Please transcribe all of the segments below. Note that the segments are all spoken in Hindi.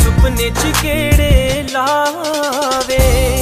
सुपने च केड़े लावे।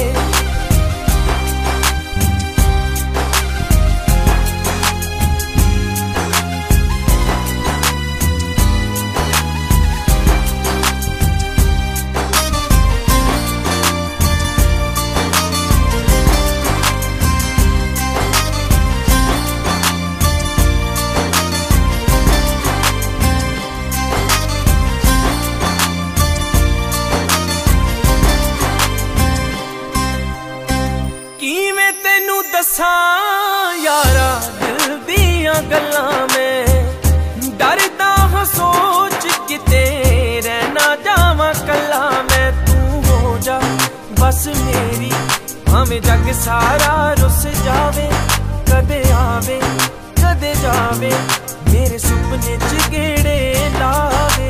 दसां यारा दिल दियां गल्लां में डरदा हां सोच किते रहना जावां कल्ला मैं। तू हो जा बस मेरी भावें जग सारा रुस जावे। कदे आवे कदे जावे मेरे सुपने च गेड़े लावे।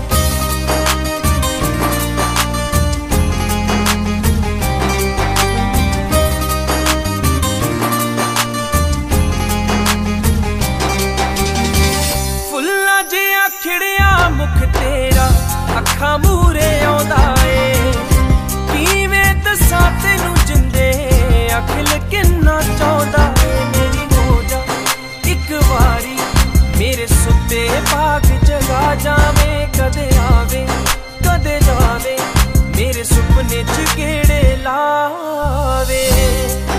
खिड़िया मुख तेरा अखा मूरे आउंदा ए। किवें दसां तैनू जिंदे अखिल किन्ना चाहुंदा ए। मेरी हो जा इक वारी मेरे सुते बाग जगा जावे। कदे आवे कदे जावे मेरे सुपने च केड़े लावे।